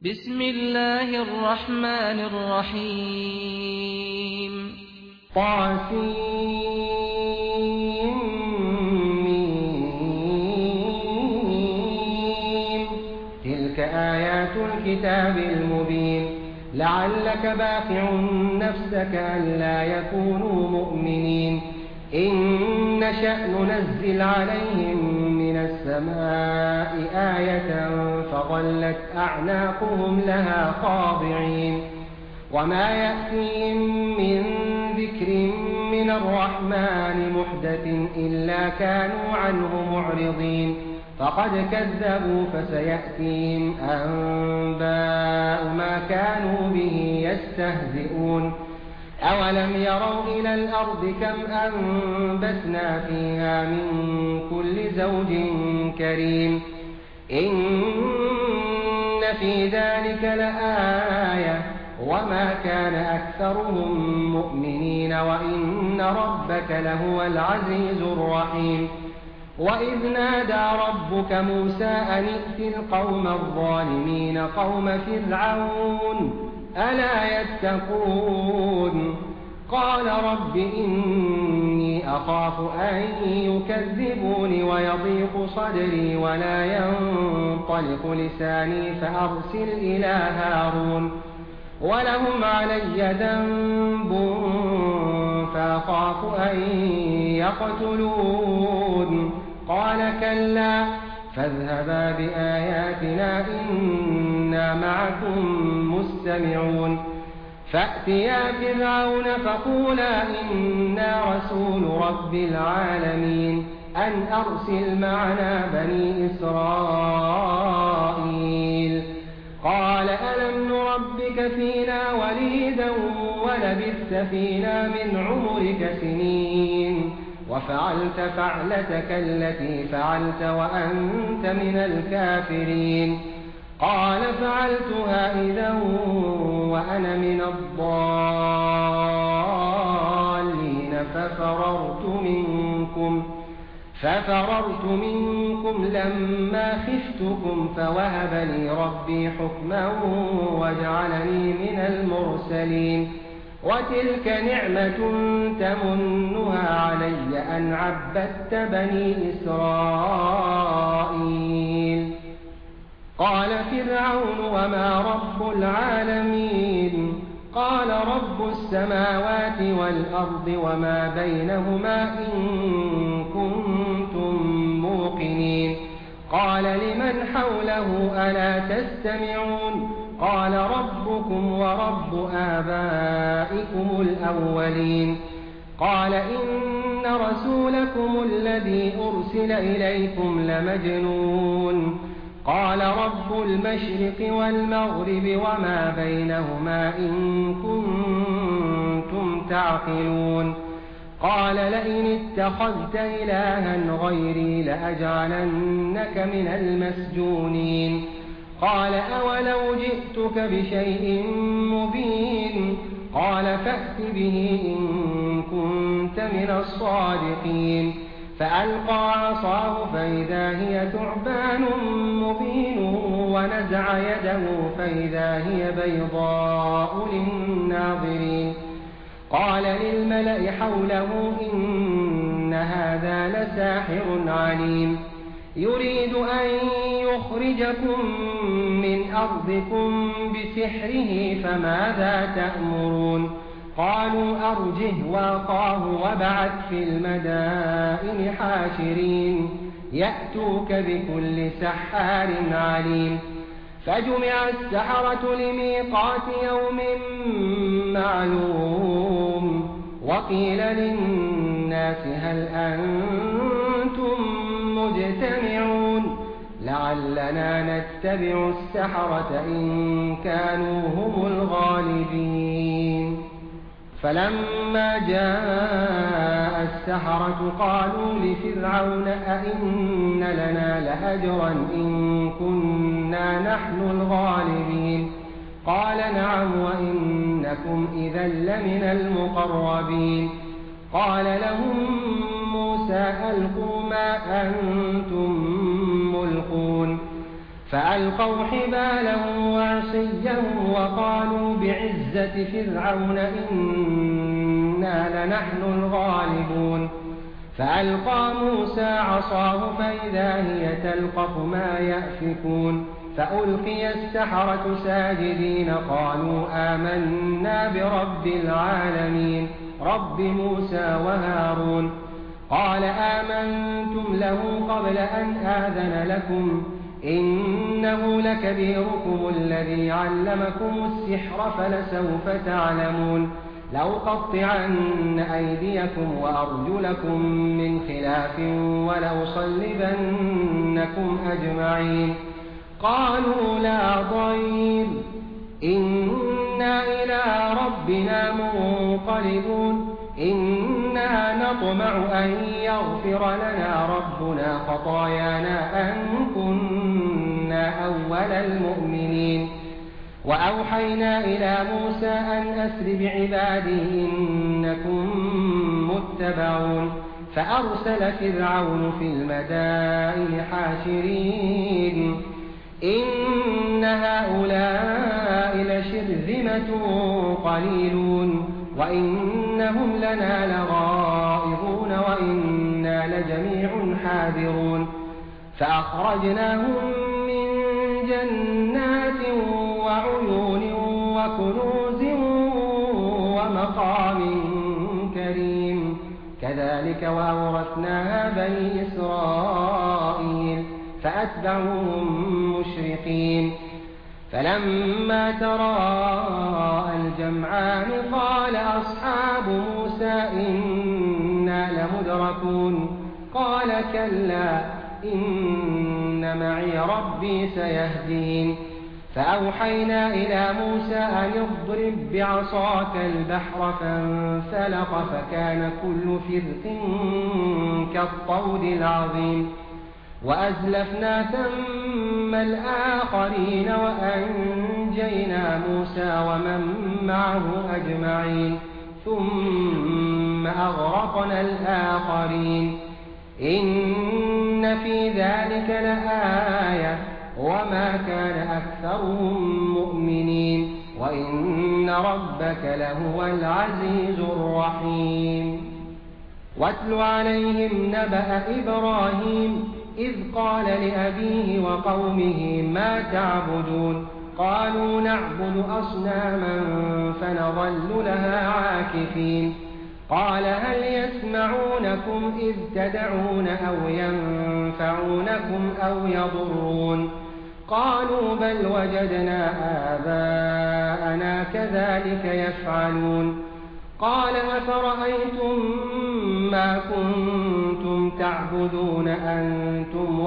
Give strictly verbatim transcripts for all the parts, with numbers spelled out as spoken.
بسم الله الرحمن الرحيم طاسيم تلك آيات الكتاب المبين لعلك باخع نفسك ألا يكونوا مؤمنين إن نشأ ننزل عليهم من السماء آية فظلت أعناقهم لها خاضعين وما يأتيهم من ذكر من الرحمن محدث إلا كانوا عنه معرضين فقد كذبوا فسيأتيهم أنباء ما كانوا به يستهزئون أولم يروا إلى الأرض كم أنبتنا فيها من كل زوج كريم إن في ذلك لآية وما كان أكثرهم مؤمنين وإن ربك لهو العزيز الرحيم وإذ نادى ربك موسى أن ائت القوم الظالمين قوم فرعون ألا يتقون قال رب إني أخاف أن يكذبون ويضيق صدري ولا ينطلق لساني فأرسل إلى هارون ولهم علي ذنب فأخاف أن يقتلون قال كلا فاذهبا بآياتنا إنا معكم مستمعون فأتيا فرعون فقولا إنا رسول رب العالمين أن أرسل معنا بني إسرائيل قال ألم نربك فينا وليدا ولبثت فينا من عمرك سنين وفعلت فعلتك التي فعلت وأنت من الكافرين قال فعلتها إذا وأنا من الضالين ففررت منكم ففررت منكم لما خفتكم فوهب لي ربي حكما وجعلني من المرسلين وتلك نعمة تمنها علي أن عبدت بني إسرائيل قال فرعون وما رب العالمين قال رب السماوات والأرض وما بينهما إن كنتم موقنين قال لمن حوله ألا تستمعون قال ربكم ورب آبائكم الأولين قال إن رسولكم الذي أرسل إليكم لمجنون قال رب المشرق والمغرب وما بينهما إن كنتم تعقلون قال لئن اتخذت إلها غيري لأجعلنك من المسجونين قال أولو جئتك بشيء مبين قال فأت به إن كنت من الصادقين فألقى عصاه فإذا هي ثعبان مبين ونزع يده فإذا هي بيضاء للناظرين قال للملأ حوله إن هذا لساحر عليم يريد أن يخرجكم من أرضكم بسحره فماذا تأمرون قالوا أرجه وأخاه وابعث في المدائن حاشرين يأتوك بكل سحار عليم فجمع السحرة لميقات يوم معلوم وقيل للناس هل أنتم مجتمعون لعلنا نتبع السحرة إن كانوا هم الغالبين فلما جاء السحرة قالوا لفرعون أئن لنا لأجرا إن كنا نحن الغالبين قال نعم وإنكم إذا لمن المقربين قال لهم موسى ألقوا ما أنتم ملقون فألقوا حبالهم وعصيهم عصيهم وقالوا بعزة فرعون إنا لنحن الغالبون فألقى موسى عصاه فإذا هي تلقف ما يأفكون فألقي السحرة ساجدين قالوا آمنا برب العالمين رب موسى وهارون قال آمنتم له قبل أن آذن لكم إنه لكبيركم الذي علمكم السحر فلسوف تعلمون لأقطعن أيديكم وأرجلكم من خلاف ولأصلبنكم أجمعين قالوا لا ضير إنا إلى ربنا منقلبون إنا نطمع أن يغفر لنا ربنا خطايانا أن كنا أول المؤمنين وأوحينا إلى موسى أن أسر بعبادي إنكم متبعون فأرسل فرعون في المدائن حاشرين إن هؤلاء لشرذمة قليلون وإنهم لنا لغائظون وإنا لجميع حاذرون فأخرجناهم من جنات وعيون وكنوز ومقام كريم كذلك وأورثناها بني إسرائيل فأتبعوهم مشرقين فلما تراءى الجمعان قال أصحاب موسى إنا لمدركون قال كلا إن معي ربي سيهدين فأوحينا إلى موسى أن اضرب بعصاك البحر فانفلق فكان كل فرق كالطود العظيم وأزلفنا ثم الآخرين وأنجينا موسى ومن معه أجمعين ثم أغرقنا الآخرين إن في ذلك لآية وما كان أكثرهم مؤمنين وإن ربك لهو العزيز الرحيم واتل عليهم نبأ إبراهيم إذ قال لأبيه وقومه ما تعبدون قالوا نعبد أصناما فنظل لها عاكفين قال هل يسمعونكم إذ تدعون أو ينفعونكم أو يضرون قالوا بل وجدنا آباءنا كذلك يفعلون قال أفرأيتم ما كنتم تعبدون أنتم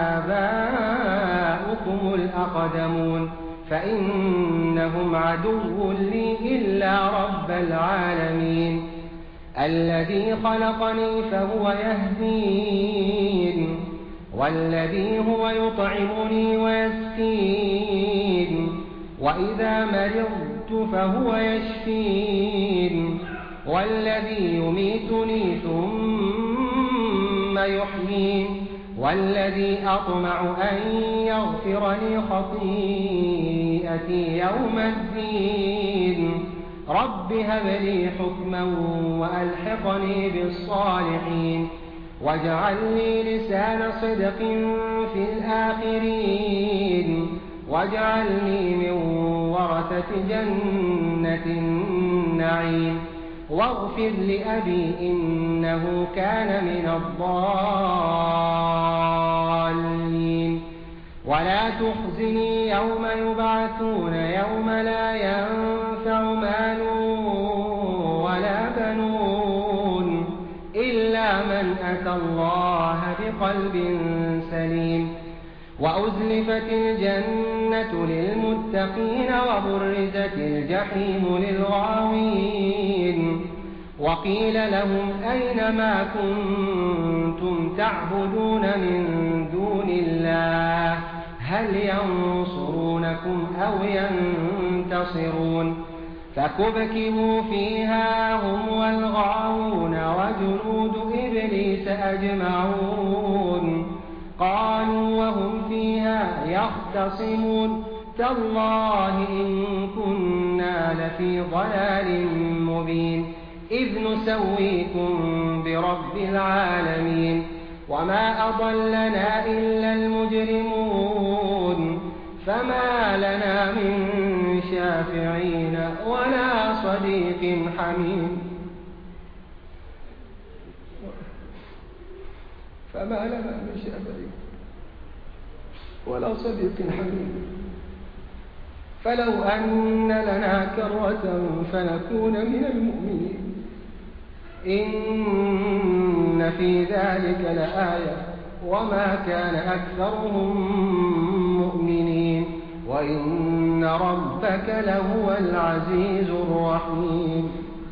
وآباؤكم الأقدمون فإنهم عدو لي إلا رب العالمين الذي خلقني فهو يهدين والذي هو يطعمني ويسقين وإذا مرضت فهو يشفين والذي يميتني ثم يحيين والذي أطمع أن يغفر لي خطيئتي يوم الدين رب هب لي حكما وألحقني بالصالحين واجعل لي لسان صدق في الآخرين واجعلني من ورثة جنة النعيم واغفر لأبي إنه كان من الضالين ولا تخزني يوم يبعثون يوم لا ينفع مال ولا بنون إلا من أتى الله بقلب سليم وأزلفت الجنة للمتقين وبرزت الجحيم للغاوين وقيل لهم أين ما كنتم تعبدون من دون الله هل ينصرونكم أو ينتصرون فكبكبوا فيها هم والغاوون وجنود إبليس أجمعون قالوا وهم فيها يختصمون تالله إن كنا لفي ضلال مبين إذ نسويكم برب العالمين وما أضلنا إلا المجرمون فما لنا من شافعين ولا صديق حميم فما لنا من شافعين ولا صديق حميم فلو أن لنا كرة فنكون من المؤمنين إن في ذلك لآية وما كان أكثرهم مؤمنين وإن ربك لهو العزيز الرحيم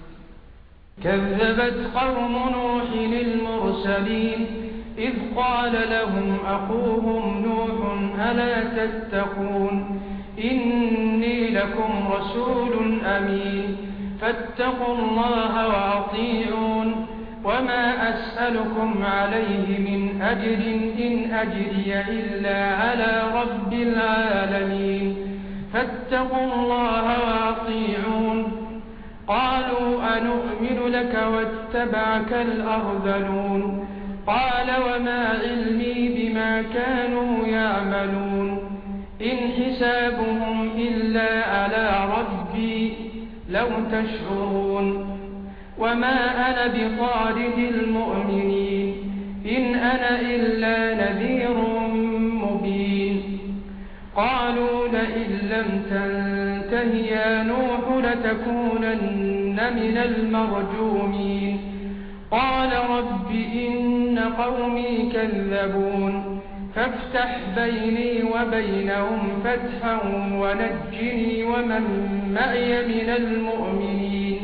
كذبت قوم نوح المرسلين إذ قال لهم أخوهم نوح ألا تتقون إني لكم رسول أمين فاتقوا الله وأطيعون وما أسألكم عليه من أجر إن أجري إلا على رب العالمين فاتقوا الله وأطيعون قالوا أنؤمن لك واتبعك الأرذلون قال وما علمي بما كانوا يعملون إن حسابهم إلا على ربي لو تشعرون وما أنا بطارد المؤمنين إن أنا إلا نذير مبين قالوا لئن لم تنته يا نوح لتكونن من المرجومين قال رب إن قومي كذبون فافتح بيني وبينهم فتحا ونجني ومن معي من المؤمنين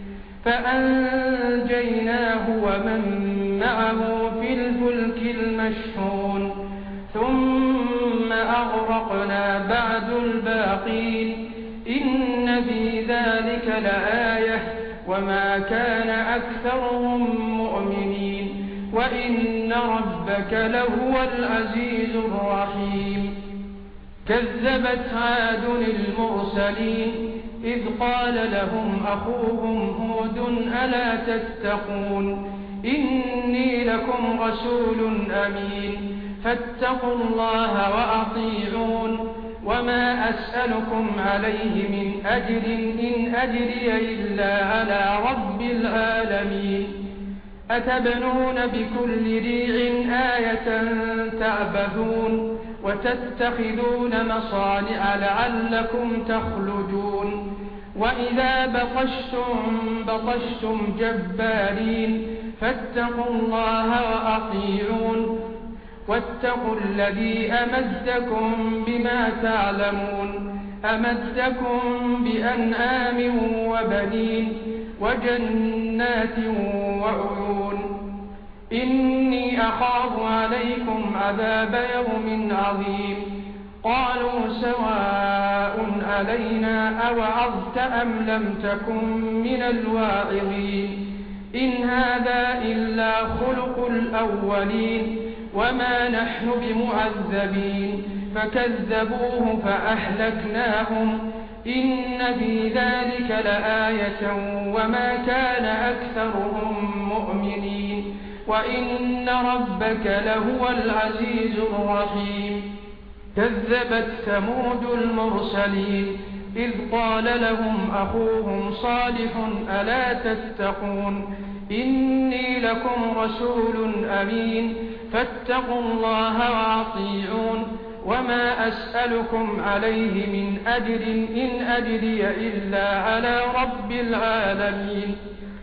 فأنجيناه ومن معه في الفلك المشحون ثم أغرقنا بعد الباقين إن في ذلك لآية وما كان أكثرهم مؤمنين وإن ربك لهو العزيز الرحيم كذبت عاد المرسلين إذ قال لهم أخوهم هود ألا تتقون إني لكم رسول أمين فاتقوا الله وأطيعون وما أسألكم عليه من أجر إن أجري إلا على رب العالمين أتبنون بكل ريع آية تعبثون وتتخذون مصانع لعلكم تخلدون وإذا بطشتم بطشتم جبارين فاتقوا الله وأطيعون واتقوا الذي أمدكم بما تعلمون أمدكم بأنعام وبنين وجنات وعيون إني أخاف عليكم عذاب يوم عظيم قالوا سواء علينا أوعظت أم لم تكن من الواعظين إن هذا إلا خلق الأولين وما نحن بمعذبين فكذبوه فأهلكناهم إن في ذلك لآية وما كان أكثرهم مؤمنين وإن ربك لهو العزيز الرحيم كذبت ثمود المرسلين إذ قال لهم أخوهم صالح ألا تتقون إني لكم رسول أمين فاتقوا الله وأطيعون وما أسألكم عليه من أجر إن أجري إلا على رب العالمين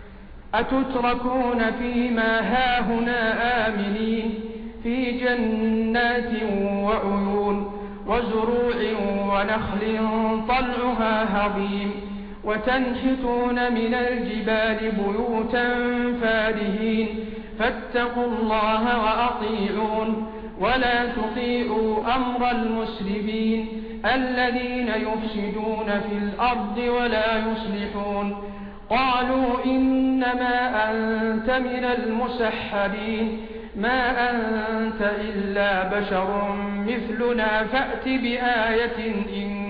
أتتركون فيما هاهنا آمنين في جنات وعيون وزروع ونخل طلعها هضيم وتنحتون من الجبال بيوتا فارهين فاتقوا الله وأطيعون ولا تطيعوا أمر المسرفين الذين يفسدون في الأرض ولا يصلحون قالوا إنما أنت من المسحرين ما أنت إلا بشر مثلنا فأت بآية إن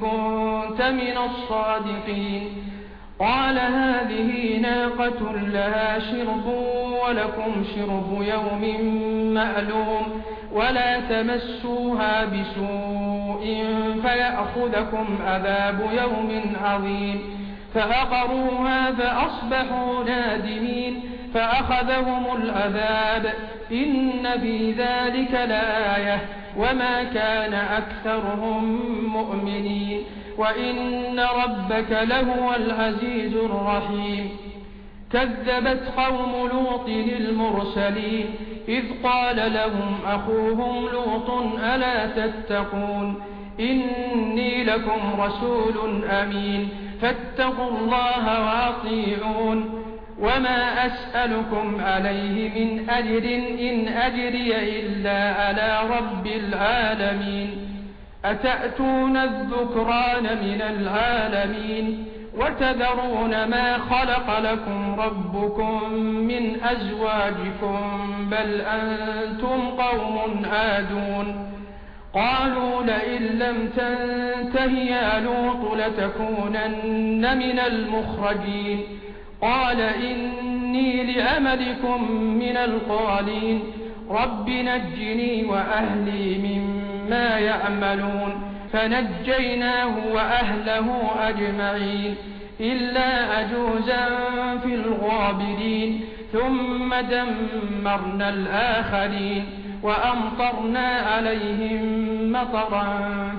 كنت من الصادقين. قال هذه ناقة لها شرب ولكم شرب يوم معلوم ولا تمسوها بسوء فيأخذكم عذاب يوم عظيم. فعقروها فأصبحوا نادمين فأخذهم العذاب إن في ذلك لآية وما كان أكثرهم مؤمنين وإن ربك لهو العزيز الرحيم. كذبت قوم لوط المرسلين إذ قال لهم أخوهم لوط ألا تتقون إني لكم رسول أمين فاتقوا الله وأطيعون وما أسألكم عليه من أجر إن أجري إلا على رب العالمين. أتأتون الذكران من العالمين وتذرون ما خلق لكم ربكم من أزواجكم بل أنتم قوم عادون. قالوا لئن لم تنته يا لوط لتكونن من المخرجين. قال إني لعملكم من القالين رب نجني وأهلي مما يعملون. فنجيناه وأهله أجمعين إلا عجوزا في الغابرين ثم دمرنا الآخرين وأمطرنا عليهم مطرا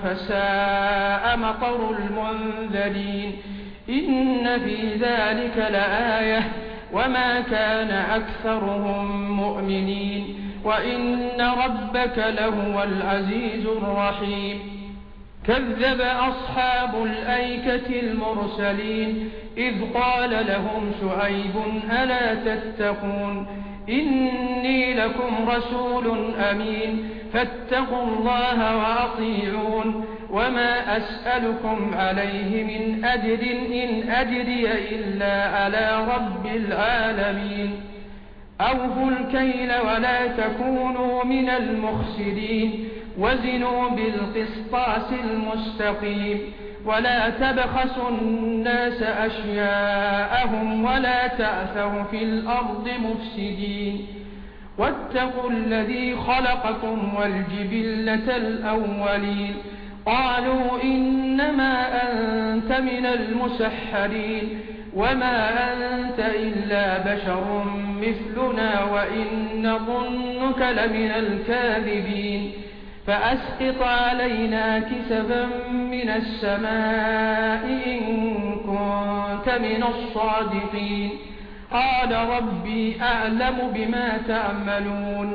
فساء مطر المنذرين. إن في ذلك لآية وما كان أكثرهم مؤمنين وإن ربك لهو العزيز الرحيم. كذب أصحاب الأيكة المرسلين إذ قال لهم شعيب ألا تتقون إني لكم رسول أمين فاتقوا الله وأطيعون وما أسألكم عليه من أجر إن أجري إلا على رب العالمين. أوفوا الكيل ولا تكونوا من المخسرين وزنوا بالقسطاس المستقيم ولا تبخسوا الناس أشياءهم ولا تعثوا في الأرض مفسدين. واتقوا الذي خلقكم والجبلة الأولين. قالوا إنما أنت من المسحرين وما أنت إلا بشر مثلنا وإن نظنك لمن الكاذبين. فأسقط علينا كسفا من السماء إن كنت من الصادقين. قال ربي أعلم بما تعملون.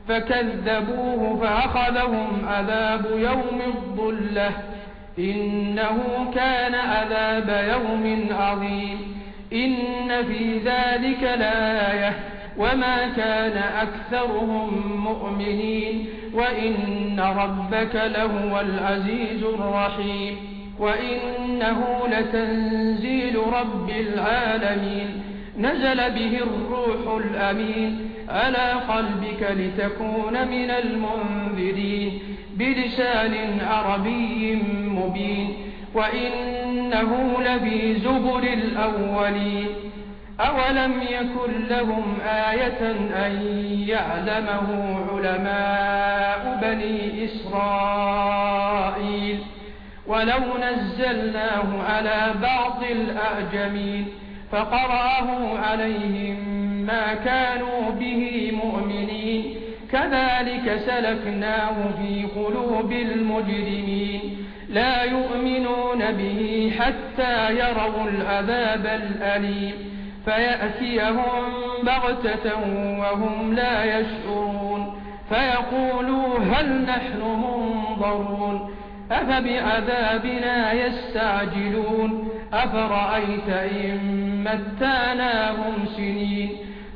فكذبوه فأخذهم عذاب يوم الظلة إنه كان عذاب يوم عظيم. إن في ذلك لآية وما كان أكثرهم مؤمنين وإن ربك لهو العزيز الرحيم. وإنه لتنزيل رب العالمين نزل به الروح الأمين على قلبك لتكون من المنذرين بلسان عربي مبين وإنه لفي زبر الأولين. أولم يكن لهم آية أن يعلمه علماء بني إسرائيل ولو نزلناه على بعض الأعجمين فقرأه عليهم ما كانوا به مؤمنين كذلك سلكناه في قلوب المجرمين لا يؤمنون به حتى يروا العذاب الأليم فيأتيهم بغتة وهم لا يشعرون فيقولوا هل نحن منظرون أفبعذابنا يستعجلون أفرأيت إن متعناهم سنين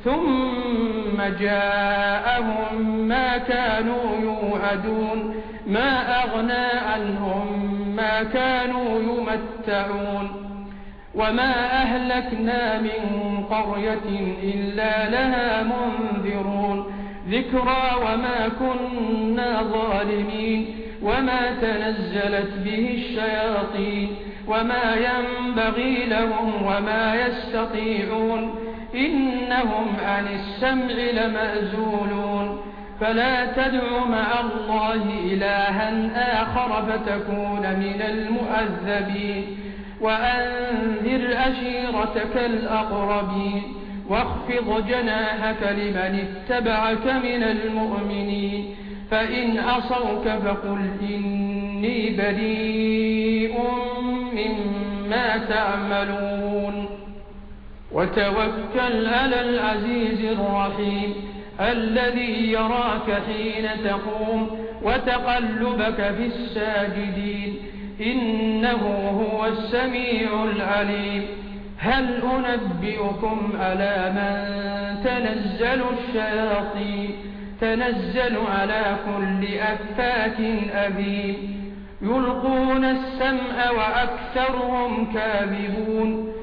ثم جاءهم ما كانوا يوعدون ما أغنى عنهم ما كانوا يمتعون وما أهلكنا من قرية إلا لها منذرون ذكرى وما كنا ظالمين وما تنزلت به الشياطين وما ينبغي لهم وما يستطيعون إنهم عن السمع لمأزولون فلا تدع مع الله إلها آخر فتكون من المؤذبين وأنذر أشيرتك الأقربين واخفض جناحك لمن اتبعك من المؤمنين فإن عصوك فقل إني بريء مما تعملون وتوكل على العزيز الرحيم الذي يراك حين تقوم وتقلبك في الساجدين إنه هو السميع العليم هل أنبئكم على من تنزل الشياطين تنزل على كل أفاك أثيم يلقون السمع وأكثرهم كاذبون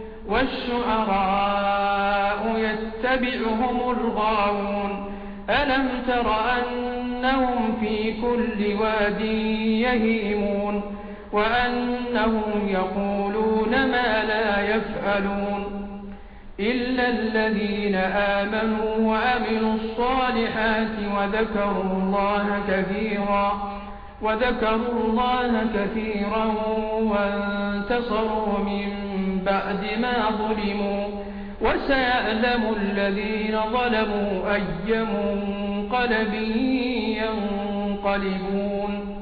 والشعراء يتبعهم الغاوون ألم تر أنهم في كل واد يهيمون وأنهم يقولون ما لا يفعلون إلا الذين آمنوا وعملوا الصالحات وذكروا الله كثيرا وذكروا الله كثيرا وانتصروا من بعد ما ظلموا وسيعلم الذين ظلموا أي منقلب ينقلبون